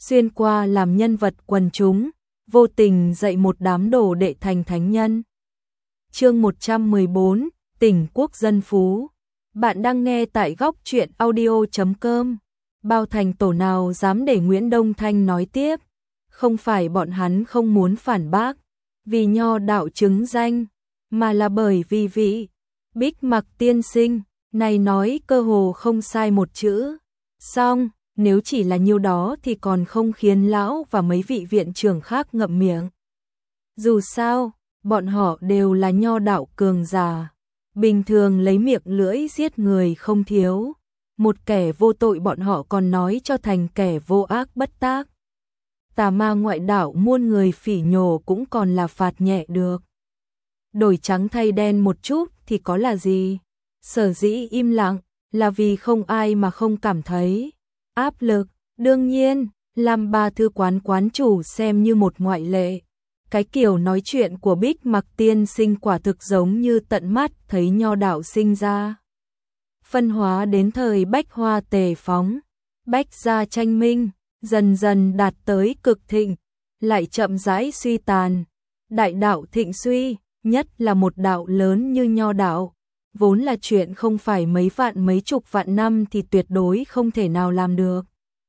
xuyên qua làm nhân vật quần chúng, vô tình dạy một đám đồ đệ thành thánh nhân. Chương 114, Tỉnh quốc dân phú. Bạn đang nghe tại góc truyện audio.com. Bao thành tổ nào dám để Nguyễn Đông Thanh nói tiếp? Không phải bọn hắn không muốn phản bác, vì nho đạo chứng danh, mà là bởi vì vị Bích Mặc tiên sinh này nói cơ hồ không sai một chữ. Xong, nếu chỉ là nhiêu đó thì còn không khiến lão và mấy vị viện trưởng khác ngậm miệng. Dù sao, bọn họ đều là nho đạo cường giả, bình thường lấy miệng lưỡi giết người không thiếu. Một kẻ vô tội bọn họ còn nói cho thành kẻ vô ác bất tác. Tà ma ngoại đạo muôn người phỉ nhổ cũng còn là phạt nhẹ được. Đổi trắng thay đen một chút thì có là gì? Sở dĩ im lặng là vì không ai mà không cảm thấy áp lực. Đương nhiên, làm Ba Thư quán quán chủ xem như một ngoại lệ. Cái kiểu nói chuyện của Bích Mặc tiên sinh quả thực giống như tận mắt thấy nho đạo sinh ra. Phân hóa đến thời Bách Hoa tề phóng, Bách gia tranh minh, dần dần đạt tới cực thịnh, lại chậm rãi suy tàn. Đại đạo thịnh suy, nhất là một đạo lớn như nho đạo, vốn là chuyện không phải mấy vạn mấy chục vạn năm thì tuyệt đối không thể nào làm được.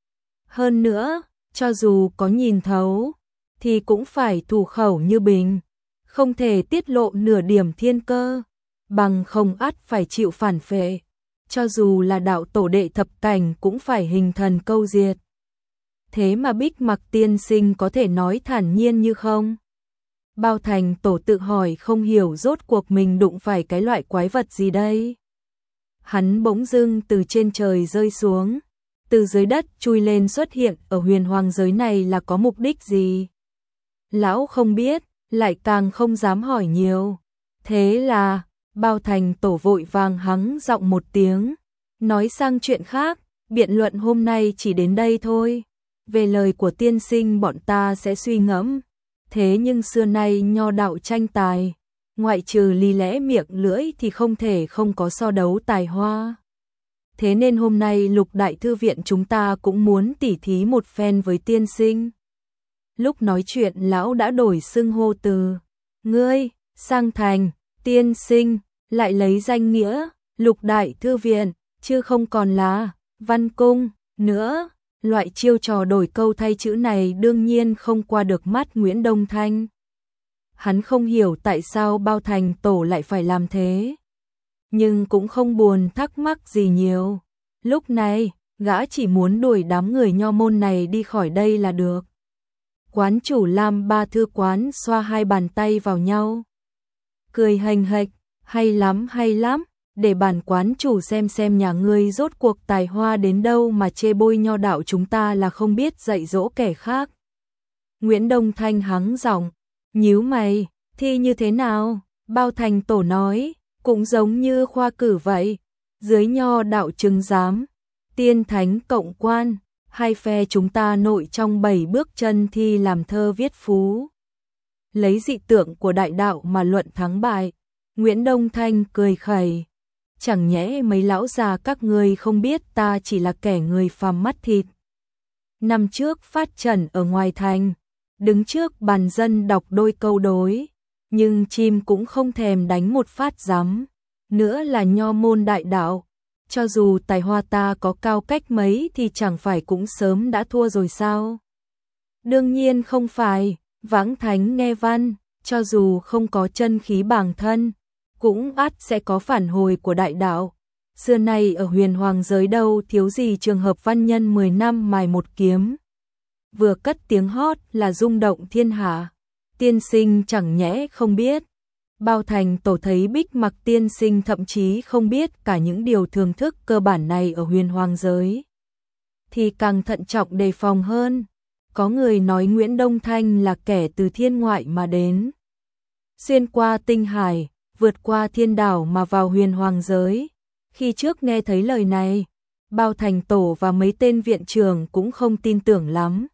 Hơn nữa, cho dù có nhìn thấu, thì cũng phải thủ khẩu như bình, không thể tiết lộ nửa điểm thiên cơ, bằng không ắt phải chịu phản phệ. Cho dù là đạo tổ đệ thập cảnh cũng phải hình thần câu diệt. Thế mà Bích Mặc tiên sinh có thể nói thản nhiên như không? Bao thành tổ tự hỏi không hiểu rốt cuộc mình đụng phải cái loại quái vật gì đây. Hắn bỗng dưng từ trên trời rơi xuống, từ dưới đất chui lên xuất hiện ở huyền hoàng giới này là có mục đích gì? Lão không biết, lại càng không dám hỏi nhiều. Thế là, Bao thành tổ vội vàng hắng giọng một tiếng, nói sang chuyện khác, biện luận hôm nay chỉ đến đây thôi. Về lời của tiên sinh bọn ta sẽ suy ngẫm. Thế nhưng xưa nay nho đạo tranh tài, ngoại trừ lý lẽ miệng lưỡi thì không thể không có so đấu tài hoa. Thế nên hôm nay Lục Đại Thư viện chúng ta cũng muốn tỉ thí một phen với tiên sinh. Lúc nói chuyện lão đã đổi xưng hô từ ngươi sang thành tiên sinh, lại lấy danh nghĩa Lục Đại Thư viện, chứ không còn là Văn Cung nữa. Loại chiêu trò đổi câu thay chữ này đương nhiên không qua được mắt Nguyễn Đông Thanh. Hắn không hiểu tại sao Bao thành tổ lại phải làm thế, nhưng cũng không buồn thắc mắc gì nhiều. Lúc này, gã chỉ muốn đuổi đám người nho môn này đi khỏi đây là được. Quán chủ Lam Ba Thư quán xoa hai bàn tay vào nhau, cười hềnh hệch, hay lắm, để bản quán chủ xem nhà ngươi rốt cuộc tài hoa đến đâu mà chê bôi nho đạo chúng ta là không biết dạy dỗ kẻ khác. Nguyễn Đông Thanh hắng giọng, nhíu mày, thi như thế nào? Bao thành tổ nói, cũng giống như khoa cử vậy, dưới nho đạo chứng giám, tiên thánh cộng quan, hai phe chúng ta nội trong 7 bước chân thi làm thơ viết phú. Lấy dị tượng của đại đạo mà luận thắng bại. Nguyễn Đông Thanh cười khẩy, chẳng nhẽ mấy lão già các ngươi không biết ta chỉ là kẻ người phàm mắt thịt. Năm trước phát trần ở ngoài thành, đứng trước bàn dân đọc đôi câu đối, nhưng chim cũng không thèm đánh một phát giấm. Nữa là nho môn đại đạo, cho dù tài hoa ta có cao cách mấy thì chẳng phải cũng sớm đã thua rồi sao? Đương nhiên không phải, vãng thánh nghe văn, cho dù không có chân khí bản thân, cũng ắt sẽ có phản hồi của đại đạo. Xưa nay ở huyền hoàng giới đâu thiếu gì trường hợp văn nhân 10 năm mài một kiếm. Vừa cất tiếng hót là rung động thiên hạ. Tiên sinh chẳng nhẽ không biết. Bao thành tổ thấy Bích Mặc tiên sinh thậm chí không biết cả những điều thường thức cơ bản này ở huyền hoàng giới, thì càng thận trọng đề phòng hơn. Có người nói Nguyễn Đông Thanh là kẻ từ thiên ngoại mà đến, xuyên qua tinh hải, vượt qua thiên đảo mà vào huyền hoàng giới. Khi trước nghe thấy lời này, Bao thành tổ và mấy tên viện trưởng cũng không tin tưởng lắm.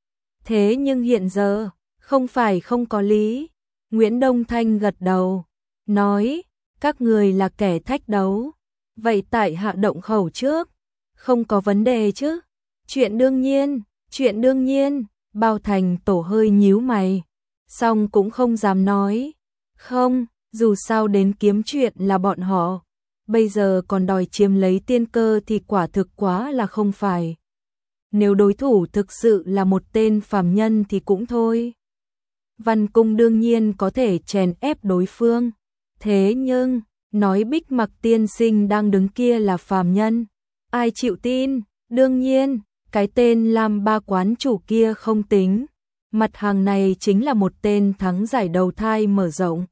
Thế nhưng hiện giờ, không phải không có lý. Nguyễn Đông Thanh gật đầu, nói, các người là kẻ thách đấu, vậy tại hạ động khẩu trước, không có vấn đề chứ? Chuyện đương nhiên, Chuyện đương nhiên, Bao Thành Tổ hơi nhíu mày, song cũng không dám nói. Không, dù sao đến kiếm chuyện là bọn họ, bây giờ còn đòi chiếm lấy tiên cơ thì quả thực quá là không phải. Nếu đối thủ thực sự là một tên phàm nhân thì cũng thôi. Văn Cung đương nhiên có thể chèn ép đối phương, thế nhưng, nói Bích Mặc tiên sinh đang đứng kia là phàm nhân, ai chịu tin? Đương nhiên, cái tên Lam Ba quán chủ kia không tính, mặt hàng này chính là một tên thắng giải đầu thai mở rộng.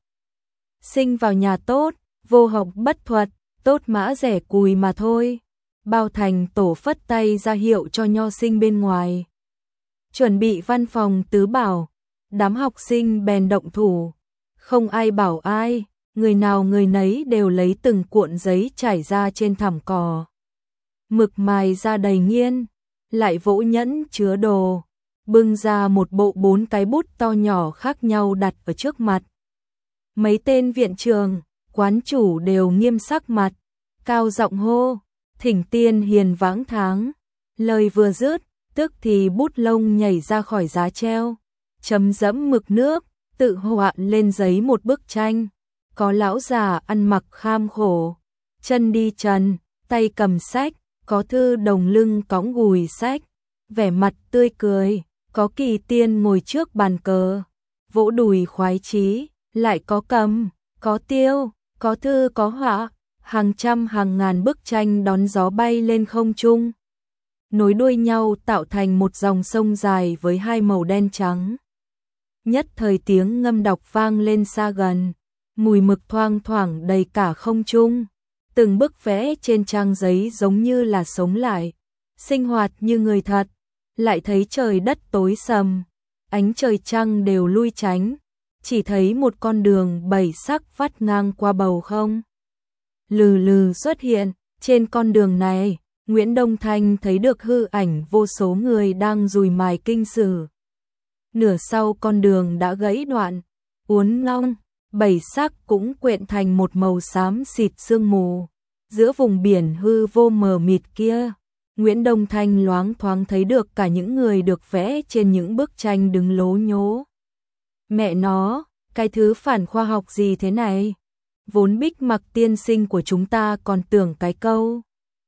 Sinh vào nhà tốt, vô học bất thuật, tốt mã rẻ cùi mà thôi. Bao Thành Tổ phất tay ra hiệu cho nho sinh bên ngoài. Chuẩn bị văn phòng tứ bảo, đám học sinh bèn động thủ. Không ai bảo ai, người nào người nấy đều lấy từng cuộn giấy trải ra trên thảm cỏ. Mực mài ra đầy nghiên, lại vỗ nhẫn chứa đồ, bưng ra một bộ 4 cái bút to nhỏ khác nhau đặt ở trước mặt. Mấy tên viện trường, quán chủ đều nghiêm sắc mặt, cao giọng hô, thỉnh tiên hiền vãng tháng. Lời vừa dứt, tức thì bút lông nhảy ra khỏi giá treo, chấm dẫm mực nước, tự họa lên giấy một bức tranh. Có lão già ăn mặc kham khổ, chân đi trần, tay cầm sách, có thư đồng lưng cõng gùi sách, vẻ mặt tươi cười, có kỳ tiên ngồi trước bàn cờ, vỗ đùi khoái chí, lại có cầm, có tiêu, có thư có họa, hàng trăm hàng ngàn bức tranh đón gió bay lên không trung, nối đuôi nhau tạo thành một dòng sông dài với hai màu đen trắng. Nhất thời tiếng ngâm đọc vang lên xa gần, mùi mực thoang thoảng đầy cả không trung. Từng bức vẽ trên trang giấy giống như là sống lại, sinh hoạt như người thật, lại thấy trời đất tối sầm, ánh trời trăng đều lui tránh, chỉ thấy một con đường bảy sắc vắt ngang qua bầu không. Lừ lừ xuất hiện, trên con đường này, Nguyễn Đông Thanh thấy được hư ảnh vô số người đang dùi mài kinh sử. Nửa sau con đường đã gãy đoạn, uốn long, bảy sắc cũng quyện thành một màu xám xịt sương mù. Giữa vùng biển hư vô mờ mịt kia, Nguyễn Đông Thanh loáng thoáng thấy được cả những người được vẽ trên những bức tranh đứng lố nhố. Mẹ nó, cái thứ phản khoa học gì thế này? Vốn Bích Mặc tiên sinh của chúng ta còn tưởng cái câu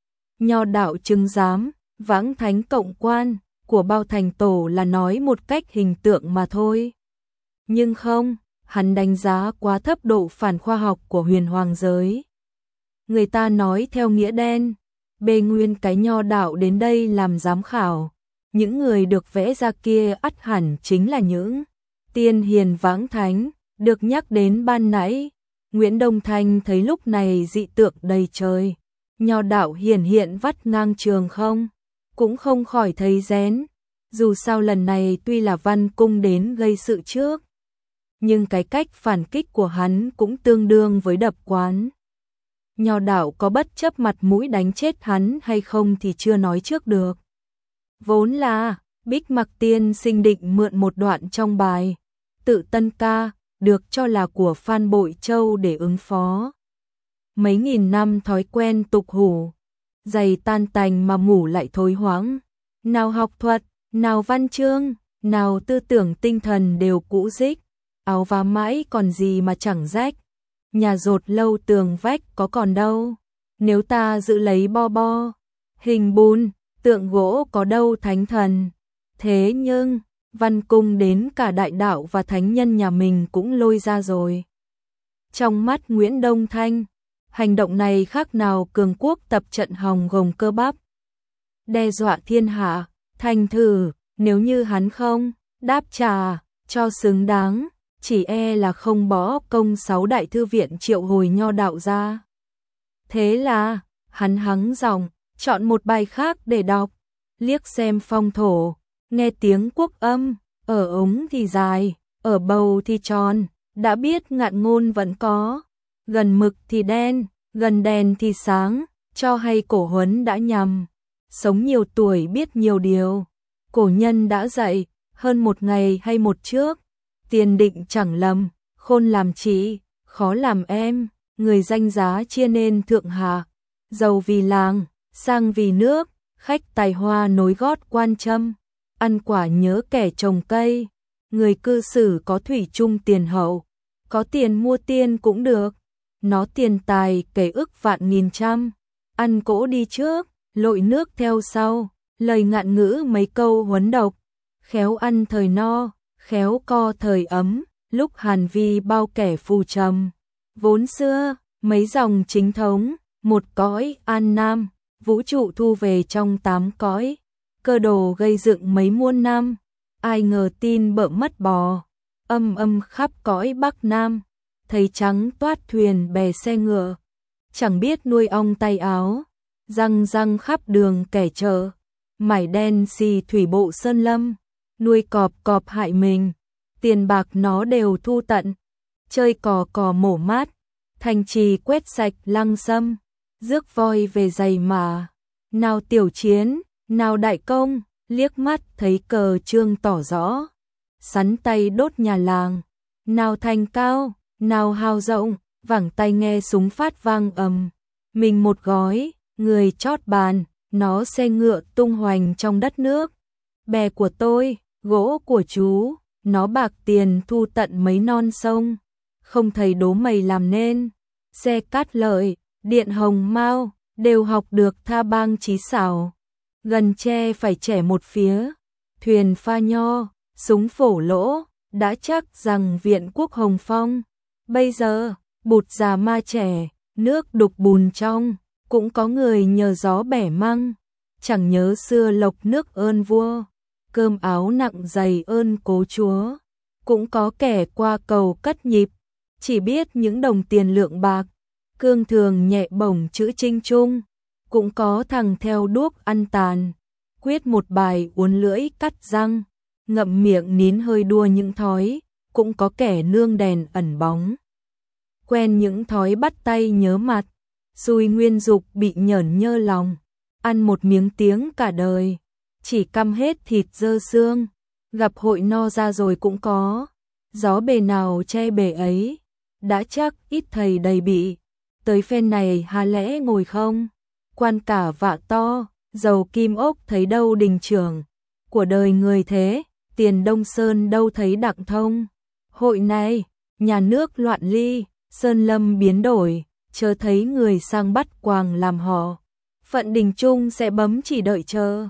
nho đạo chứng giám, vãng thánh cộng quan của Bao Thành Tổ là nói một cách hình tượng mà thôi. Nhưng không, hắn đánh giá quá thấp độ phản khoa học của huyền hoàng giới. Người ta nói theo nghĩa đen, bê nguyên cái nho đạo đến đây làm giám khảo. Những người được vẽ ra kia ắt hẳn chính là những tiên hiền vãng thánh, được nhắc đến ban nãy. Nguyễn Đông Thanh thấy lúc này dị tượng đầy trời, nho đạo hiển hiện vắt ngang trường không, cũng không khỏi thấy rén. Dù sao lần này tuy là Văn Cung đến gây sự trước, nhưng cái cách phản kích của hắn cũng tương đương với đập quán. Nho đạo có bất chấp mặt mũi đánh chết hắn hay không thì chưa nói trước được. Vốn là, Bích Mặc tiên sinh định mượn một đoạn trong bài Tự Tân Ca, được cho là của Phan Bội Châu để ứng phó. Mấy nghìn năm thói quen tục hủ, giày tan tành mà ngủ lại thối hoáng. Nào học thuật, nào văn chương, nào tư tưởng tinh thần đều cũ rích, áo vá mãi còn gì mà chẳng rách. Nhà dột lâu tường vách có còn đâu, nếu ta giữ lấy bo bo, hình bùn, tượng gỗ có đâu thánh thần. Thế nhưng, Văn Cung đến cả đại đạo và thánh nhân nhà mình cũng lôi ra rồi. Trong mắt Nguyễn Đông Thanh, hành động này khác nào cường quốc tập trận hòng gồng cơ bắp, đe dọa thiên hạ. Thành thử, nếu như hắn không đáp trả cho xứng đáng, chỉ e là không bỏ công 6 đại thư viện triệu hồi nho đạo ra. Thế là, hắn hắng giọng, chọn một bài khác để đọc, liếc xem phong thổ, nghe tiếng quốc âm, ở ống thì dài, ở bầu thì tròn, đã biết ngạn ngôn vẫn có, gần mực thì đen, gần đèn thì sáng, cho hay cổ huấn đã nhằm, sống nhiều tuổi biết nhiều điều, cổ nhân đã dạy, hơn một ngày hay một trước, tiền định chẳng lầm, khôn làm chị, khó làm em, người danh giá chia nên thượng hạ, giàu vì làng, sang vì nước, khách tài hoa nối gót quan châm, ăn quả nhớ kẻ trồng cây, người cư xử có thủy chung tiền hậu, có tiền mua tiên cũng được, nó tiền tài kể ức vạn nghìn trăm, ăn cỗ đi trước, lội nước theo sau, lời ngạn ngữ mấy câu huấn độc, khéo ăn thời no, khéo co thời ấm, lúc hàn vi bao kẻ phù trầm. Vốn xưa, mấy dòng chính thống, một cõi an nam, vũ trụ thu về trong 8 cõi, cơ đồ gây dựng mấy muôn năm, ai ngờ tin bợ mất bò, âm âm khắp cõi Bắc Nam, thấy trắng toát thuyền bè xe ngựa, chẳng biết nuôi ong tay áo, răng răng khắp đường kẻ chợ, mải đen xì thủy bộ sơn lâm, nuôi cọp cọp hại mình, tiền bạc nó đều thu tận, chơi cò cò mổ mát, thành trì quét sạch lăng xâm, rước voi về giày mà, nào tiểu chiến, nào đại công, liếc mắt thấy cờ trương tỏ rõ, sắn tay đốt nhà làng, nào thành cao, nào hào rộng, vẳng tay nghe súng phát vang ầm, mình một gói, người chót bàn, nó xe ngựa tung hoành trong đất nước, bè của tôi, gỗ của chú, nó bạc tiền thu tận mấy non sông, không thấy đố mày làm nên, xe cát lợi, điện hồng mao, đều học được tha bang trí xảo, gần tre phải trẻ một phía, thuyền pha nho, súng phổ lỗ, đã chắc rằng viện quốc hồng phong, bây giờ, bụt già ma trẻ, nước đục bùn trong, cũng có người nhờ gió bẻ măng, chẳng nhớ xưa lộc nước ơn vua, cơm áo nặng dày ơn cố chúa, cũng có kẻ qua cầu cất nhịp, chỉ biết những đồng tiền lượng bạc, cương thường nhẹ bổng chữ trinh trung, cũng có thằng theo đuốc ăn tàn, quyết một bài uốn lưỡi cắt răng, ngậm miệng nín hơi đua những thói, cũng có kẻ nương đèn ẩn bóng, quen những thói bắt tay nhớ mặt, xui nguyên dục bị nhởn nhơ lòng, ăn một miếng tiếng cả đời, chỉ căm hết thịt dơ xương, gặp hội no ra rồi cũng có, gió bề nào che bề ấy, đã chắc ít thầy đầy bị, tới phen này hà lẽ ngồi không, quan cả vạ to, dầu kim ốc thấy đâu đình trưởng, của đời người thế, tiền Đông Sơn đâu thấy đặng thông, hội này, nhà nước loạn ly, sơn lâm biến đổi, chớ thấy người sang bắt quàng làm họ, phận đình trung sẽ bấm chỉ đợi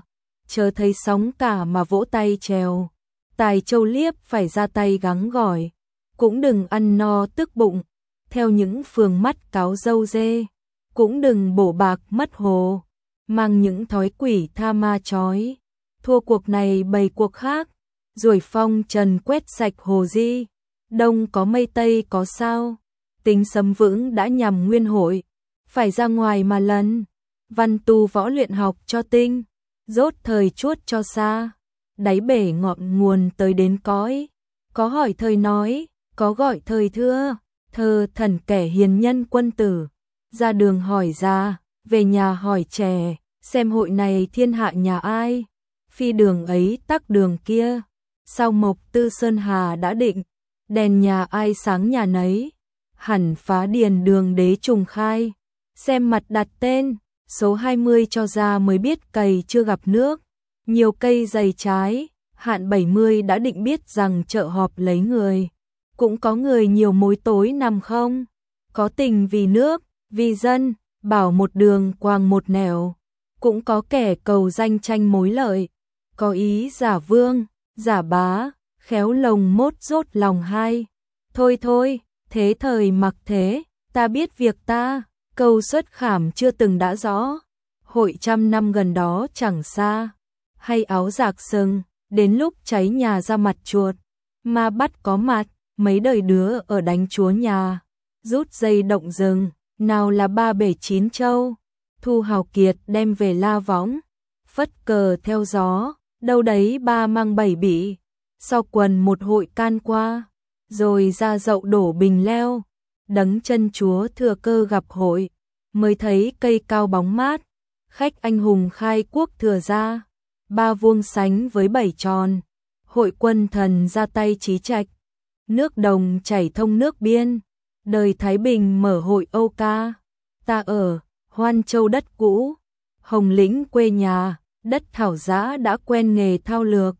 chớ thấy sóng cả mà vỗ tay trèo, tài châu liếp phải ra tay gắng gỏi, cũng đừng ăn no tức bụng, theo những phường mắt cáo dâu dê, cũng đừng bổ bạc mất hồ, mang những thói quỷ tha ma chói, thua cuộc này bày cuộc khác, ruổi phong trần quét sạch hồ di, đông có mây tây có sao, tính sấm vững đã nhằm nguyên hội, phải ra ngoài mà lần, văn tu võ luyện học cho tinh, rốt thời chuốt cho xa, đáy bể ngọn nguồn tới đến cõi, có hỏi thời nói, có gọi thời thưa, thơ thần kẻ hiền nhân quân tử, ra đường hỏi già, về nhà hỏi trẻ, xem hội này thiên hạ nhà ai, phi đường ấy tắc đường kia, sao mộc tư sơn hà đã định, đèn nhà ai sáng nhà nấy, hẳn phá điền đường đế trùng khai, xem mặt đặt tên, số 20 cho ra mới biết cày chưa gặp nước, nhiều cây dày trái, hạn 70 đã định biết rằng chợ họp lấy người, cũng có người nhiều mối tối nằm không, có tình vì nước, vì dân, bảo một đường quàng một nẻo, cũng có kẻ cầu danh tranh mối lợi, có ý giả vương, giả bá, khéo lồng mốt rốt lòng hai, thôi thôi, thế thời mặc thế, ta biết việc ta, câu xuất khảm chưa từng đã rõ, hội trăm năm gần đó chẳng xa, hay áo giạc sừng, đến lúc cháy nhà ra mặt chuột, ma bắt có mặt, mấy đời đứa ở đánh chúa nhà, rút dây động rừng, nào là ba bể chín châu, thu hào kiệt đem về la võng, phất cờ theo gió, đâu đấy ba mang bảy bị, sau quần một hội can qua, rồi ra dậu đổ bình leo, đấng chân chúa thừa cơ gặp hội, mới thấy cây cao bóng mát, khách anh hùng khai quốc thừa ra, ba vuông sánh với bảy tròn, hội quân thần ra tay trí trạch, nước đồng chảy thông nước biên, đời Thái Bình mở hội Âu ca, ta ở Hoan Châu đất cũ, Hồng Lĩnh quê nhà, đất thảo giã đã quen nghề thao lược,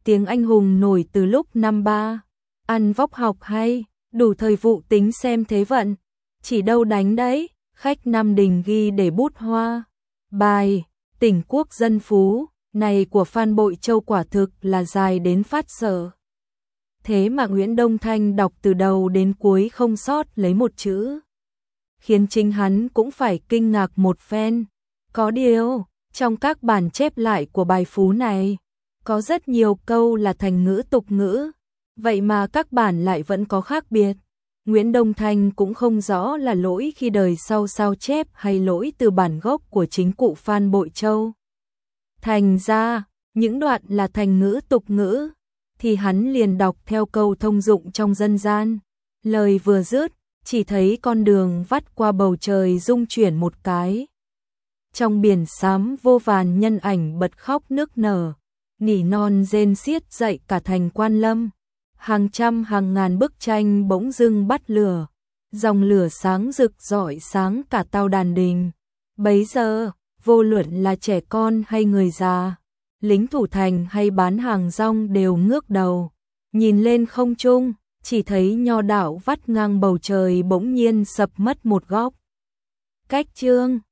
tiếng anh hùng nổi từ lúc năm ba, ăn vóc học hay, đủ thời vụ tính xem thế vận, chỉ đâu đánh đấy, khách Nam Đình ghi để bút hoa. Bài, tỉnh quốc dân phú, này của Phan Bội Châu quả thực là dài đến phát sợ. Thế mà Nguyễn Đông Thanh đọc từ đầu đến cuối không sót lấy một chữ, khiến chính hắn cũng phải kinh ngạc một phen. Có điều, trong các bản chép lại của bài phú này, có rất nhiều câu là thành ngữ tục ngữ, vậy mà các bản lại vẫn có khác biệt. Nguyễn Đông Thanh cũng không rõ là lỗi khi đời sau sao chép hay lỗi từ bản gốc của chính cụ Phan Bội Châu. Thành ra, những đoạn là thành ngữ tục ngữ, thì hắn liền đọc theo câu thông dụng trong dân gian. Lời vừa dứt, chỉ thấy con đường vắt qua bầu trời rung chuyển một cái. Trong biển xám vô vàn nhân ảnh bật khóc nức nở, nỉ non rên xiết dậy cả thành Quan Lâm. Hàng trăm hàng ngàn bức tranh bỗng dưng bắt lửa, dòng lửa sáng rực rọi sáng cả Tao Đàn Đình. Bấy giờ, vô luận là trẻ con hay người già, lính thủ thành hay bán hàng rong đều ngước đầu, nhìn lên không trung, chỉ thấy nho đạo vắt ngang bầu trời bỗng nhiên sập mất một góc. Cách chương